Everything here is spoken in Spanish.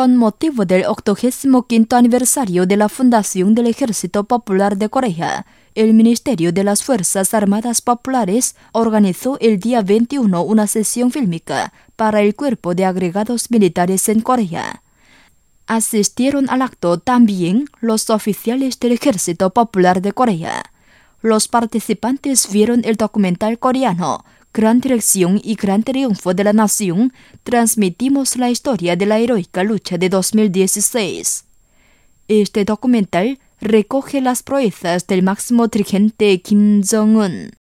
Con motivo del 85º aniversario de la fundación del Ejército Popular de Corea, el Ministerio de las Fuerzas Armadas Populares organizó el día 21 una sesión fílmica para el Cuerpo de Agregados Militares en Corea. Asistieron al acto también los oficiales del Ejército Popular de Corea. Los participantes vieron el documental coreano Gran Dirección y Gran Triunfo de la Nación, transmitimos la historia de la heroica lucha de 2016. Este documental recoge las proezas del máximo dirigente Kim Jong-un.